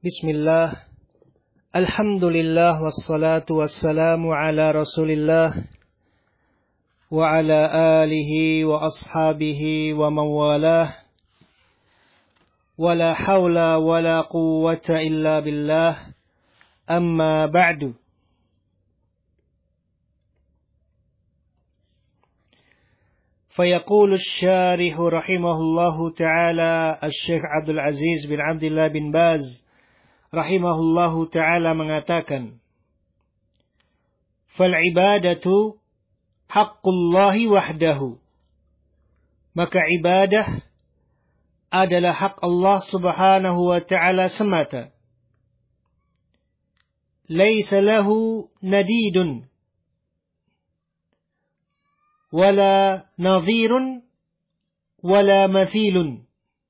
Bismillah, alhamdulillah, wassalatu wassalamu ala rasulillah, wa ala alihi wa ashabihi wa mawalah, wa la hawla wa la quwwata illa billah, amma ba'du. فيقول الشارح رحمه الله تعالى الشيخ عبد العزيز bin Abdullah bin Baz rahimahullahu ta'ala mengatakan, fal ibadatu haqqullahi wahdahu, maka ibadah adalah hak Allah subhanahu wa ta'ala semata. Laisa lahu nadidun wala nadhirun wala mathilun.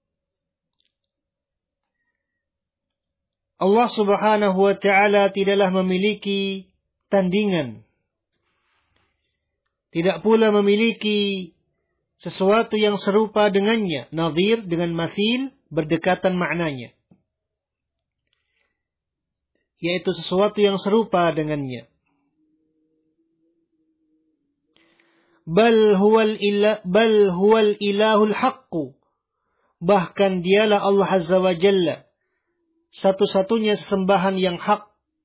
Allah subhanahu wa ta'ala tidaklah memiliki tandingan. Tidak pula memiliki sesuatu yang serupa dengannya. Nadhir dengan mathil berdekatan maknanya, yaitu sesuatu yang serupa dengannya. Bal huwal ilahul haqqu, bahkan dialah Allah azza wa jalla, satu-satunya sesembahan yang hak.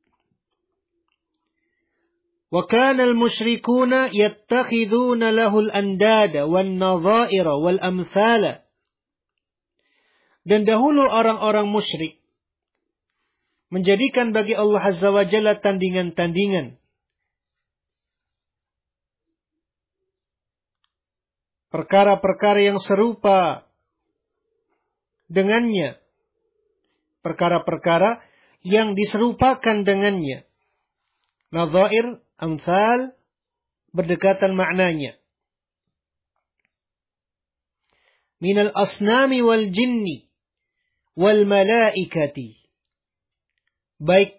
Wa kana al-musyrikuna yattakhiduna lahu al-andada wan-nadha'ira wal-amthala. Dan dahulu orang-orang musyrik menjadikan bagi Allah azza wa jalla tandingan-tandingan, perkara-perkara yang serupa dengannya, perkara-perkara yang diserupakan dengannya. Nadhair, amthal, berdekatan maknanya. Minal asnami wal jinni wal malaikati, baik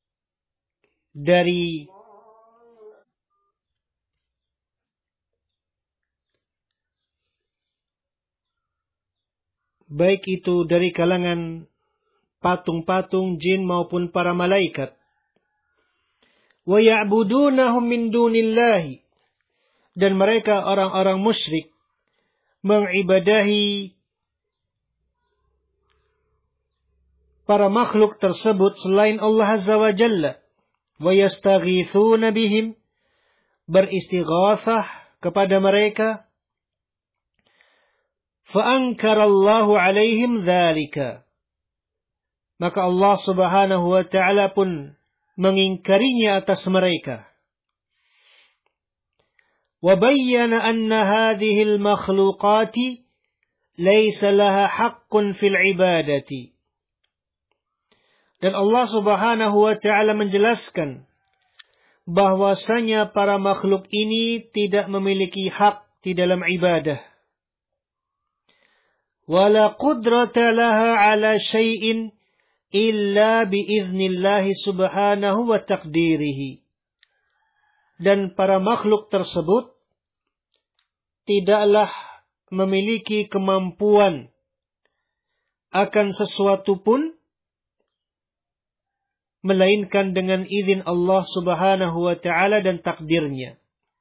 itu dari kalangan patung-patung jin maupun para malaikat. Wa ya'budunahum min dunillahi, dan mereka orang-orang musyrik mengibadahi para makhluk tersebut selain Allah azza wa jalla. Wa yastaghithuna bihim, beristighatsah kepada mereka. Fa ankarallahu alaihim dzalika, maka Allah subhanahu wa ta'ala pun mengingkarinya atas mereka. Wa bayyana anna hadhil makhluqati laysa laha haqqun fil ibadati. Dan Allah subhanahu wa ta'ala menjelaskan bahwasanya para makhluk ini tidak memiliki hak di dalam ibadah. Wala qudrata laha ala syai'in illa biiznillahi subhanahu wa taqdirihi. Dan para makhluk tersebut tidaklah memiliki kemampuan akan sesuatu pun melainkan dengan izin Allah subhanahu wa ta'ala dan takdirnya.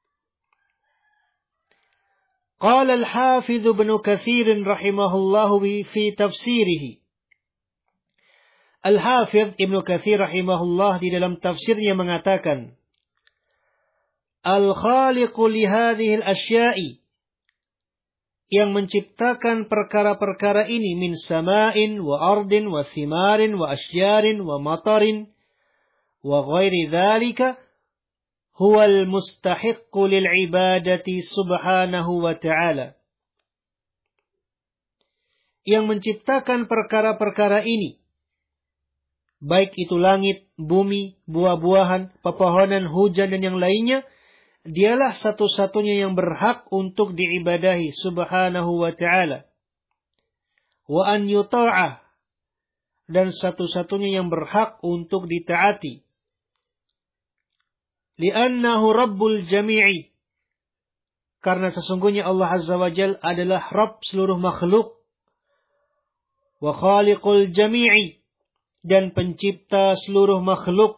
Qala al-Hafidh Ibn Katsir rahimahullahu fi tafsirihi. Al-Hafidh Ibn Katsir rahimahullah di dalam tafsirnya mengatakan, Al-Khaliqu li hadhihi al-asya'i, yang menciptakan perkara-perkara ini, min sama'in wa ardin wa thimarin wa asyarin wa matarin wa ghairi dhalika, huwal mustahiqqu lil ibadati subhanahu wa ta'ala. Yang menciptakan perkara-perkara ini, baik itu langit, bumi, buah-buahan, pepohonan, hujan, dan yang lainnya, dialah satu-satunya yang berhak untuk diibadahi subhanahu wa ta'ala. Wa an yuta'ah, dan satu-satunya yang berhak untuk ditaati. Li'annahu rabbul jami'i, karena sesungguhnya Allah azza wa jal adalah Rabb seluruh makhluk. Wa khaliqul jami'i, dan pencipta seluruh makhluk.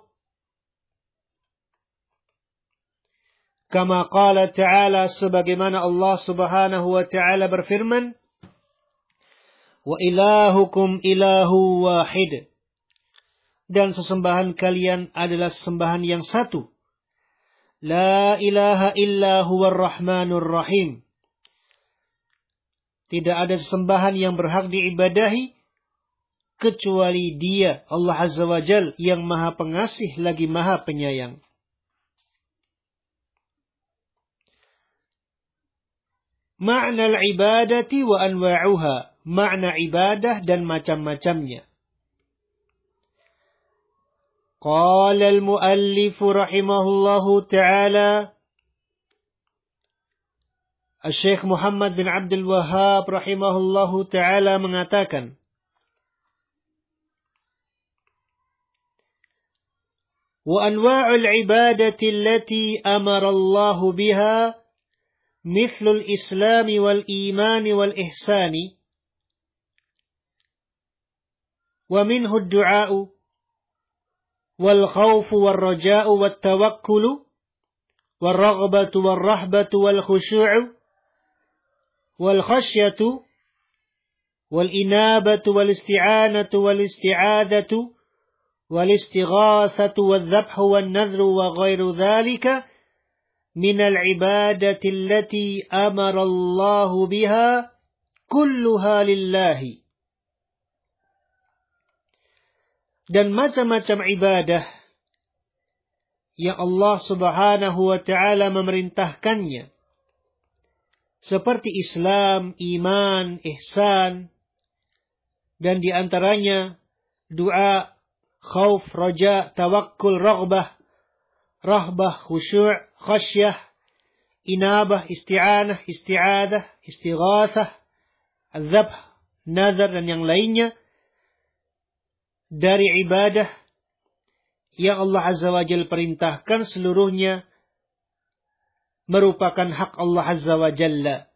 Kama qala ta'ala, sebagaimana Allah Subhanahu wa ta'ala berfirman, wa ilahukum ilahu wahid, dan sesembahan kalian adalah sesembahan yang satu. La ilaha illa huwar rahmanur rahim. Tidak ada sesembahan yang berhak diibadahi kecuali Dia, Allah Azza wa Jal, yang Maha Pengasih lagi Maha Penyayang. Makna al-ibadati wa anwa'uha, makna ibadah dan macam-macamnya. Qala al-muallif rahimahullahu ta'ala, Syekh Muhammad bin Abdul Wahhab rahimahullahu ta'ala mengatakan, wa anwa'ul ibadati allati amara Allah biha مثل الإسلام والإيمان والإحسان ومنه الدعاء والخوف والرجاء والتوكل والرغبة والرهبة والخشوع والخشية والإنابة والاستعانة والاستعاذة والاستغاثة والذبح والنذر وغير ذلك من العبادة التي أمر الله بها كلها لله. Dan macam-macam ibadah yang Allah Subhanahu wa ta'ala memerintahkannya, seperti Islam, iman, ihsan, dan diantaranya doa, khauf, raja, tawakkul, raghbah, rahbah, khusyuk, khasyah, inabah, isti'anah, isti'adah, istighathah, al-dhabh, nazar, dan yang lainnya dari ibadah yang Allah Azza wa Jalla perintahkan, seluruhnya merupakan hak Allah Azza wa Jalla.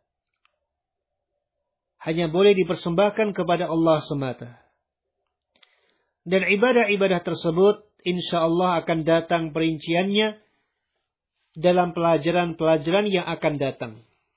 Hanya boleh dipersembahkan kepada Allah semata. Dan ibadah-ibadah tersebut insyaallah akan datang perinciannya dalam pelajaran-pelajaran yang akan datang.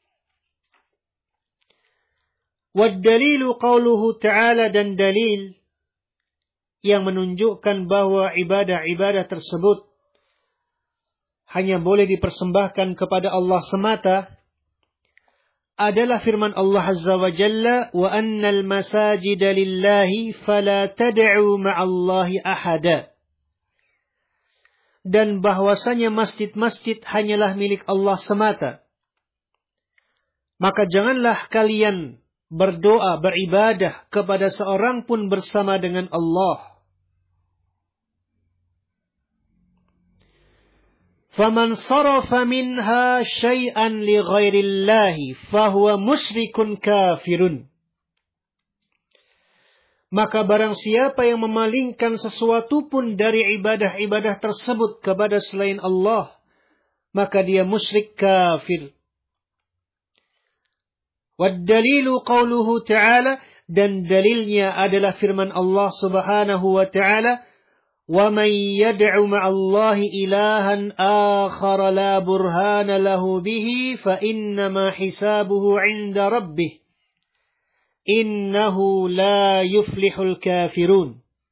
Wad-dalilu qauluhu ta'ala, dan dalil yang menunjukkan bahwa ibadah-ibadah tersebut hanya boleh dipersembahkan kepada Allah semata adalah firman Allah Azza wa Jalla, wa annal masajida lillahi fala tad'u ma'allahi ahada. Dan bahwasanya masjid-masjid hanyalah milik Allah semata. Maka janganlah kalian berdoa, beribadah kepada seorang pun bersama dengan Allah. Faman sarafa minha syai'an li ghairillahi fahuwa musyrikun kafirun. Maka barang siapa yang memalingkan sesuatu pun dari ibadah-ibadah tersebut kepada selain Allah, maka dia musyrik kafir. Wad-dalilu qauluhu ta'ala, dan dalilnya adalah firman Allah Subhanahu wa ta'ala, وَمَنْ يَدْعُ مَعَ اللَّهِ إِلَهًا آخَرَ لَا بُرْهَانَ لَهُ بِهِ فَإِنَّمَا حِسَابُهُ عِنْدَ رَبِّهِ إِنَّهُ لَا يُفْلِحُ الْكَافِرُونَ.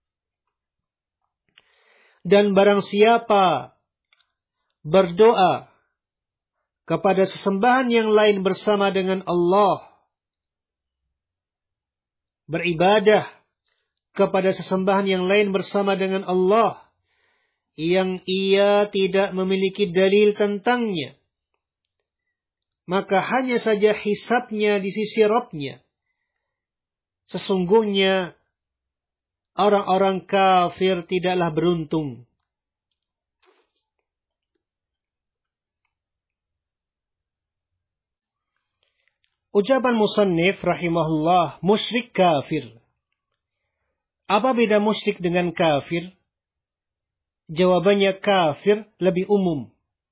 Dan barang siapa berdoa kepada sesembahan yang lain bersama dengan Allah, beribadah kepada sesembahan yang lain bersama dengan Allah, yang ia tidak memiliki dalil tentangnya, maka hanya saja hisabnya di sisi Rabb-Nya. Sesungguhnya orang-orang kafir tidaklah beruntung. Ucapan musannif rahimahullah, musyrik kafir. Apa beda musyrik dengan kafir? Jawabannya, kafir lebih umum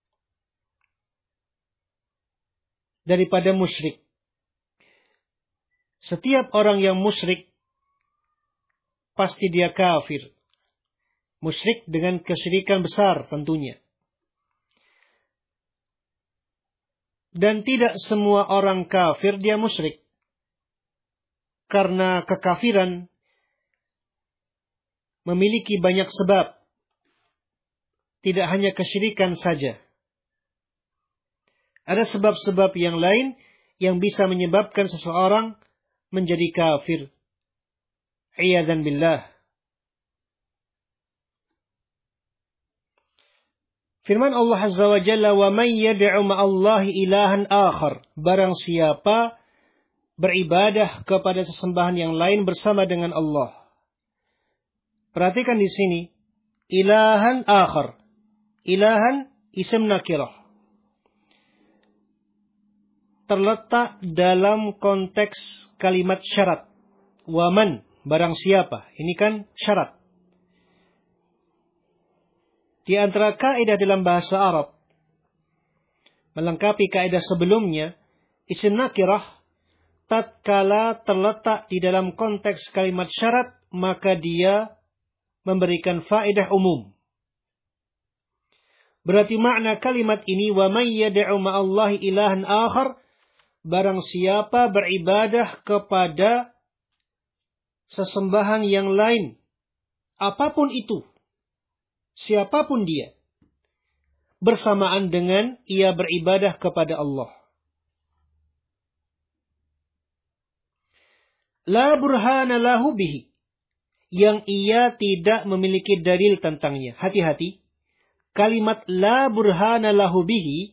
daripada musyrik. Setiap orang yang musyrik pasti dia kafir. Musyrik dengan kesyirikan besar tentunya. Dan tidak semua orang kafir dia musyrik. Karena kekafiran memiliki banyak sebab. Tidak hanya kesyirikan saja. Ada sebab-sebab yang lain yang bisa menyebabkan seseorang menjadi kafir. Iyadzan billah. Firman Allah Azza wa Jalla, "Wa man yad'u ma'allahi ilahan akhar." Barang siapa beribadah kepada sesembahan yang lain bersama dengan Allah. Perhatikan di sini, ilahan akhar. Ilahan isim nakirah. Terletak dalam konteks kalimat syarat. Wa man, barang siapa. Ini kan syarat. Di antara kaidah dalam bahasa Arab, melengkapi kaidah sebelumnya, isim nakirah, tatkala terletak di dalam konteks kalimat syarat, maka dia memberikan faedah umum. Berarti makna kalimat ini, wa man yad'u ma'allahi ilahan akhar, barang siapa beribadah kepada sesembahan yang lain, apapun itu, siapapun dia, bersamaan dengan ia beribadah kepada Allah. La burhana lahu bihi, yang ia tidak memiliki dalil tentangnya. Hati-hati, kalimat la burhana lahu bihi,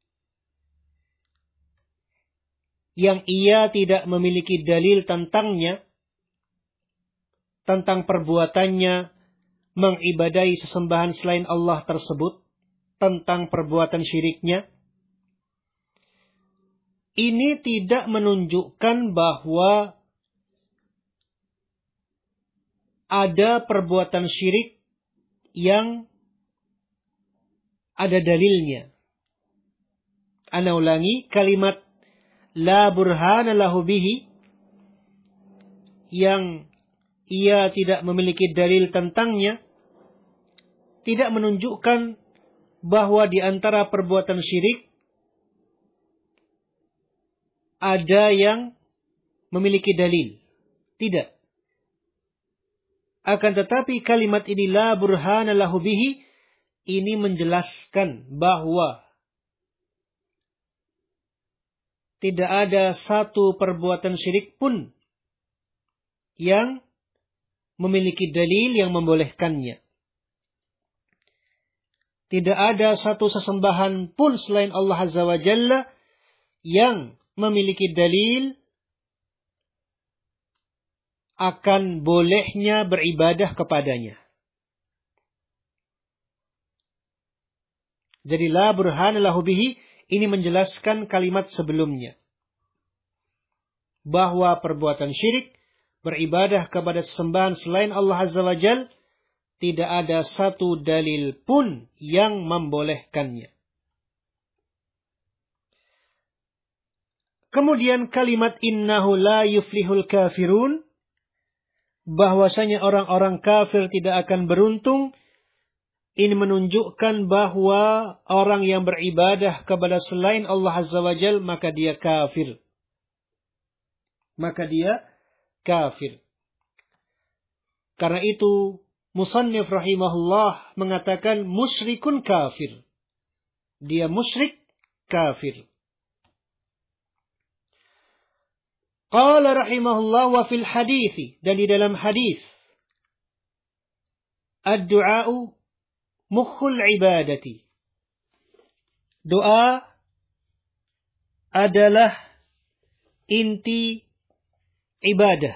yang ia tidak memiliki dalil tentangnya, tentang perbuatannya mengibadahi sesembahan selain Allah tersebut, tentang perbuatan syiriknya, ini tidak menunjukkan bahwa ada perbuatan syirik yang ada dalilnya. Ana ulangi, kalimat la burhana lahu bihi, yang ia tidak memiliki dalil tentangnya, tidak menunjukkan bahwa di antara perbuatan syirik ada yang memiliki dalil. Tidak. Akan tetapi kalimat ini la burhana lahu bihi, ini menjelaskan bahwa tidak ada satu perbuatan syirik pun yang memiliki dalil yang membolehkannya. Tidak ada satu sesembahan pun selain Allah Azza wa Jalla yang memiliki dalil akan bolehnya beribadah kepadanya. Jadi la burhana lahu bihi, ini menjelaskan kalimat sebelumnya. Bahwa perbuatan syirik, beribadah kepada sesembahan selain Allah Azza wa Jalla, tidak ada satu dalil pun yang membolehkannya. Kemudian kalimat innahu la yuflihul kafirun, bahwasanya orang-orang kafir tidak akan beruntung, ini menunjukkan bahwa orang yang beribadah kepada selain Allah Azza wa Jalla, maka dia kafir. Maka dia kafir. Karena itu musannif rahimahullah mengatakan musyrikun kafir. Dia musyrik kafir. Qala rahimahullah wa fil hadithi, dan di dalam hadis, ad-du'a'u mukhul ibadati. Doa adalah inti ibadah.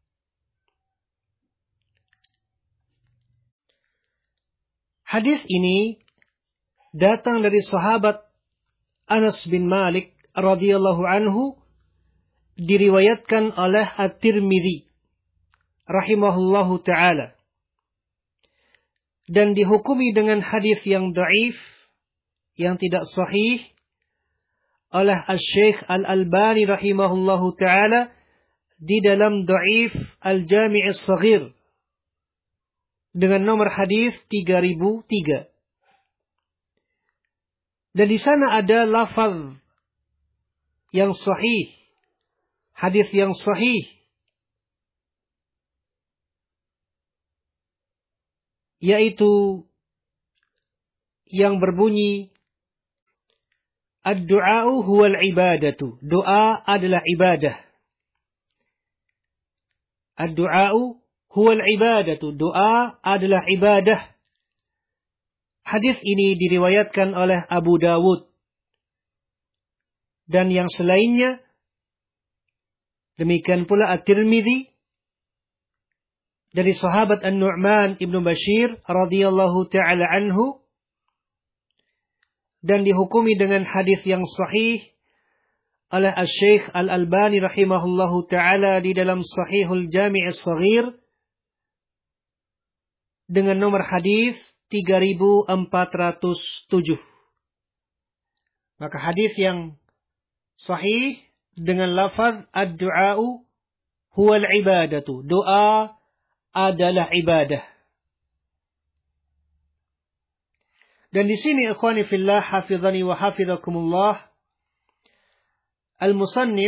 Hadis ini datang dari sahabat Anas bin Malik radhiyallahu anhu, diriwayatkan oleh At-Tirmidzi rahimahullahu taala, dan dihukumi dengan hadis yang dhaif, yang tidak sahih, oleh Asy-Syaikh Al-Albani rahimahullahu taala di dalam Dhaif Al-Jami' As-Saghir dengan nomor hadis 3003. Dan di sana ada lafaz yang sahih, hadis yang sahih, yaitu yang berbunyi ad-du'a'u huwal ibadatu. Doa adalah ibadah. Ad-du'a'u huwal ibadatu. Doa adalah ibadah. Hadis ini diriwayatkan oleh Abu Dawud dan yang selainnya. Demikian pula At-Tirmidzi dari sahabat An-Nu'man Ibnu Bashir radhiyallahu ta'ala anhu, dan dihukumi dengan hadis yang sahih oleh Asy-Syaikh Al-Albani rahimahullahu ta'ala di dalam Sahihul Jami' As-Shaghir dengan nomor hadis 3407. Maka hadis yang sahih dengan lafaz ad-du'a'u huwal ibadatu. Doa adalah ibadah. Dan di sini ikhwani fillah hafizani wa hafizakumullah, al-musannif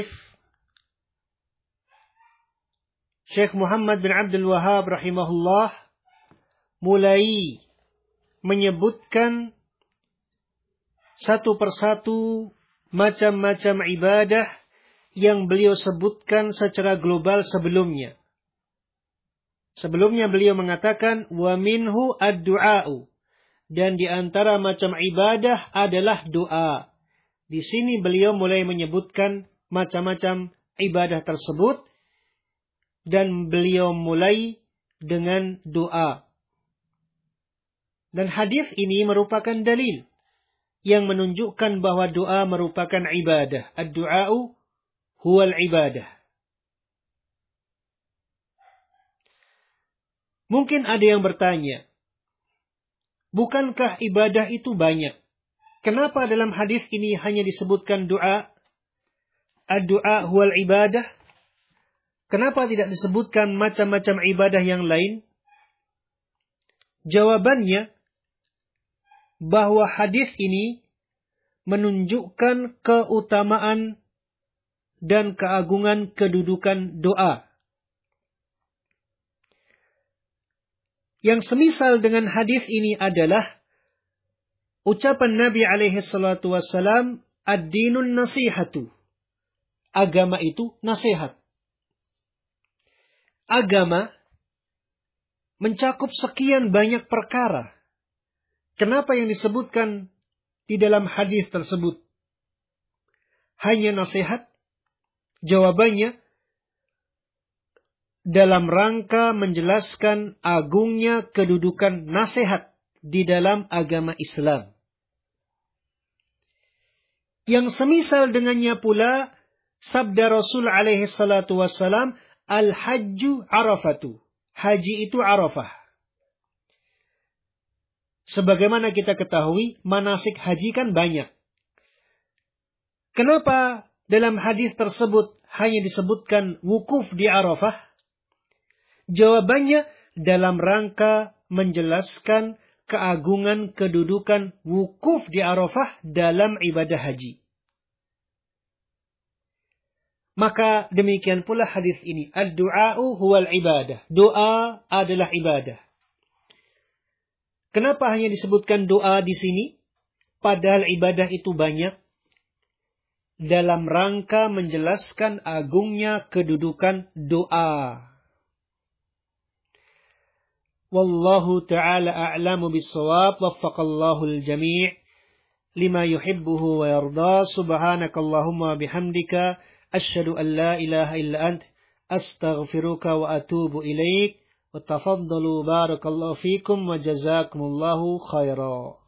Syekh Muhammad bin Abdul Wahhab rahimahullah mulai menyebutkan satu persatu macam-macam ibadah yang beliau sebutkan secara global sebelumnya. Sebelumnya beliau mengatakan wa minhu ad-du'a'u, dan di antara macam ibadah adalah doa. Di sini beliau mulai menyebutkan macam-macam ibadah tersebut dan beliau mulai dengan doa. Dan hadis ini merupakan dalil yang menunjukkan bahwa doa merupakan ibadah. Ad-du'a'u huwal ibadah. Mungkin ada yang bertanya, bukankah ibadah itu banyak? Kenapa dalam hadis ini hanya disebutkan doa? Ad-du'a huwal ibadah. Kenapa tidak disebutkan macam-macam ibadah yang lain? Jawabannya, bahwa hadis ini menunjukkan keutamaan dan keagungan kedudukan doa. Yang semisal dengan hadis ini adalah ucapan Nabi alaihi salatu wassalam, ad-dinun nasihatu. Agama itu nasihat. Agama mencakup sekian banyak perkara. Kenapa yang disebutkan di dalam hadis tersebut hanya nasihat? Jawabannya, dalam rangka menjelaskan agungnya kedudukan nasihat di dalam agama Islam. Yang semisal dengannya pula sabda Rasul alaihi salatu wassalam, al-hajju arafatu. Haji itu Arafah. Sebagaimana kita ketahui, manasik haji kan banyak. Kenapa dalam hadis tersebut hanya disebutkan wukuf di Arafah? Jawabannya, dalam rangka menjelaskan keagungan kedudukan wukuf di Arafah dalam ibadah haji. Maka demikian pula hadis ini. Ad-du'a'u huwal ibadah. Doa adalah ibadah. Kenapa hanya disebutkan doa di sini? Padahal ibadah itu banyak. Dalam rangka menjelaskan agungnya kedudukan doa. Wallahu ta'ala a'lamu bis-shawab. Waffaqallahu al-jami' lima yuhibbuhu wa yarda. Subhanakallahumma bihamdika asyhadu an la ilaha illa ant astaghfiruka wa atubu ilaik. وتفضلوا بارك الله فيكم وجزاكم الله خيرا.